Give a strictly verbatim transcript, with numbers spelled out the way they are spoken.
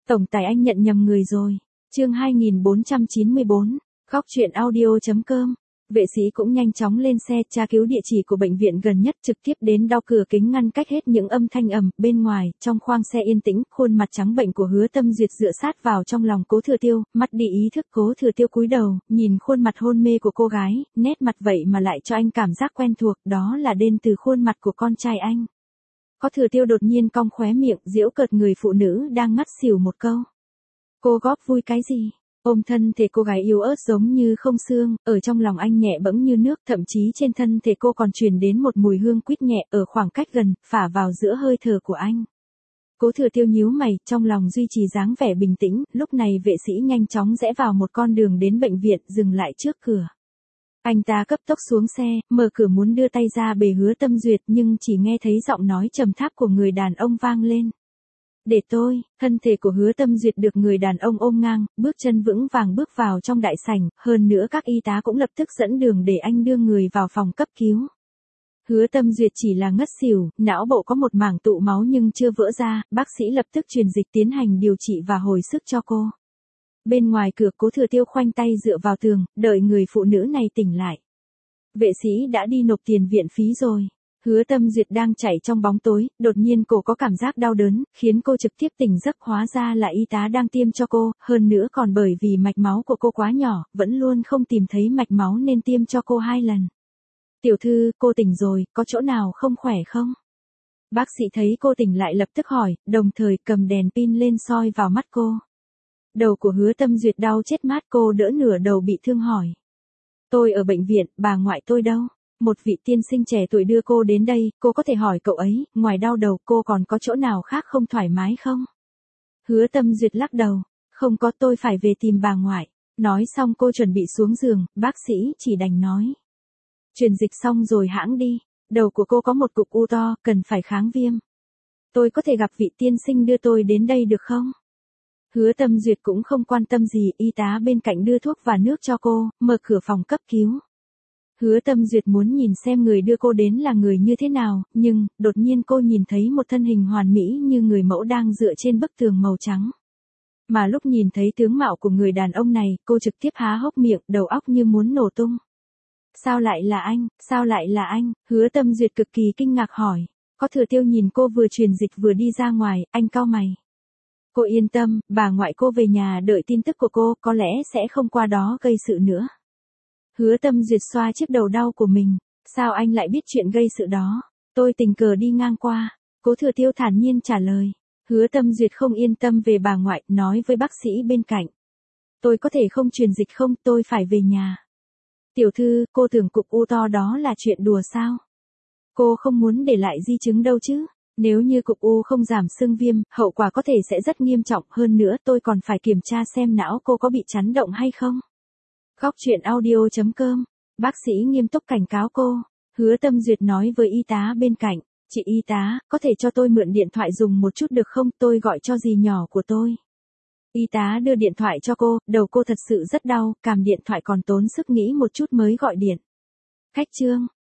Tổng tài anh nhận nhầm người rồi. Chương hai nghìn bốn trăm chín mươi bốn, khóc chuyện audio.com. Vệ sĩ cũng nhanh chóng lên xe tra cứu địa chỉ của bệnh viện gần nhất, trực tiếp đến đao cửa kính ngăn cách hết những âm thanh ầm. Bên ngoài, trong khoang xe yên tĩnh, khuôn mặt trắng bệnh của Hứa Tâm Duyệt dựa sát vào trong lòng Cố Thừa Tiêu, mất đi ý thức. Cố Thừa Tiêu cúi đầu, nhìn khuôn mặt hôn mê của cô gái, nét mặt vậy mà lại cho anh cảm giác quen thuộc, đó là đến từ khuôn mặt của con trai anh. Cố Thừa Tiêu đột nhiên cong khóe miệng, giễu cợt người phụ nữ đang ngất xỉu một câu. Cô góp vui cái gì? Ôm thân thể cô gái yếu ớt giống như không xương, ở trong lòng anh nhẹ bẫng như nước, thậm chí trên thân thể cô còn truyền đến một mùi hương quýt nhẹ ở khoảng cách gần, phả vào giữa hơi thở của anh. Cố Thừa Tiêu nhíu mày, trong lòng duy trì dáng vẻ bình tĩnh, lúc này vệ sĩ nhanh chóng rẽ vào một con đường đến bệnh viện, dừng lại trước cửa. Anh ta cấp tốc xuống xe, mở cửa muốn đưa tay ra bề Hứa Tâm Duyệt, nhưng chỉ nghe thấy giọng nói trầm thấp của người đàn ông vang lên. Để tôi. Thân thể của Hứa Tâm Duyệt được người đàn ông ôm ngang, bước chân vững vàng bước vào trong đại sảnh, hơn nữa các y tá cũng lập tức dẫn đường để anh đưa người vào phòng cấp cứu. Hứa Tâm Duyệt chỉ là ngất xỉu, não bộ có một mảng tụ máu nhưng chưa vỡ ra, bác sĩ lập tức truyền dịch tiến hành điều trị và hồi sức cho cô. Bên ngoài cửa, Cố Thừa Tiêu khoanh tay dựa vào tường, đợi người phụ nữ này tỉnh lại. Vệ sĩ đã đi nộp tiền viện phí rồi. Hứa Tâm Duyệt đang chạy trong bóng tối, đột nhiên cô có cảm giác đau đớn, khiến cô trực tiếp tỉnh giấc, hóa ra là y tá đang tiêm cho cô, hơn nữa còn bởi vì mạch máu của cô quá nhỏ, vẫn luôn không tìm thấy mạch máu nên tiêm cho cô hai lần. Tiểu thư, cô tỉnh rồi, có chỗ nào không khỏe không? Bác sĩ thấy cô tỉnh lại lập tức hỏi, đồng thời cầm đèn pin lên soi vào mắt cô. Đầu của Hứa Tâm Duyệt đau chết mát, cô đỡ nửa đầu bị thương hỏi. Tôi ở bệnh viện, bà ngoại tôi đâu? Một vị tiên sinh trẻ tuổi đưa cô đến đây, cô có thể hỏi cậu ấy, ngoài đau đầu cô còn có chỗ nào khác không thoải mái không? Hứa Tâm Duyệt lắc đầu, không có, tôi phải về tìm bà ngoại. Nói xong cô chuẩn bị xuống giường, bác sĩ chỉ đành nói. Truyền dịch xong rồi hãng đi, đầu của cô có một cục u to, cần phải kháng viêm. Tôi có thể gặp vị tiên sinh đưa tôi đến đây được không? Hứa Tâm Duyệt cũng không quan tâm gì, y tá bên cạnh đưa thuốc và nước cho cô, mở cửa phòng cấp cứu. Hứa Tâm Duyệt muốn nhìn xem người đưa cô đến là người như thế nào, nhưng, đột nhiên cô nhìn thấy một thân hình hoàn mỹ như người mẫu đang dựa trên bức tường màu trắng. Mà lúc nhìn thấy tướng mạo của người đàn ông này, cô trực tiếp há hốc miệng, đầu óc như muốn nổ tung. Sao lại là anh, sao lại là anh? Hứa Tâm Duyệt cực kỳ kinh ngạc hỏi. Cố Thừa Tiêu nhìn cô vừa truyền dịch vừa đi ra ngoài, anh cau mày. Cô yên tâm, bà ngoại cô về nhà đợi tin tức của cô, có lẽ sẽ không qua đó gây sự nữa. Hứa Tâm Duyệt xoa chiếc đầu đau của mình. Sao anh lại biết chuyện gây sự đó? Tôi tình cờ đi ngang qua. Cố Thừa Tiêu thản nhiên trả lời. Hứa Tâm Duyệt không yên tâm về bà ngoại, nói với bác sĩ bên cạnh. Tôi có thể không truyền dịch không, tôi phải về nhà. Tiểu thư, cô tưởng cục u to đó là chuyện đùa sao? Cô không muốn để lại di chứng đâu chứ? Nếu như cục u không giảm sưng viêm, hậu quả có thể sẽ rất nghiêm trọng, hơn nữa tôi còn phải kiểm tra xem não cô có bị chấn động hay không. Khóc chuyện audio.com. Bác sĩ nghiêm túc cảnh cáo cô. Hứa Tâm Duyệt nói với y tá bên cạnh. Chị y tá, có thể cho tôi mượn điện thoại dùng một chút được không? Tôi gọi cho dì nhỏ của tôi. Y tá đưa điện thoại cho cô, đầu cô thật sự rất đau, cầm điện thoại còn tốn sức nghĩ một chút mới gọi điện. Khách trương,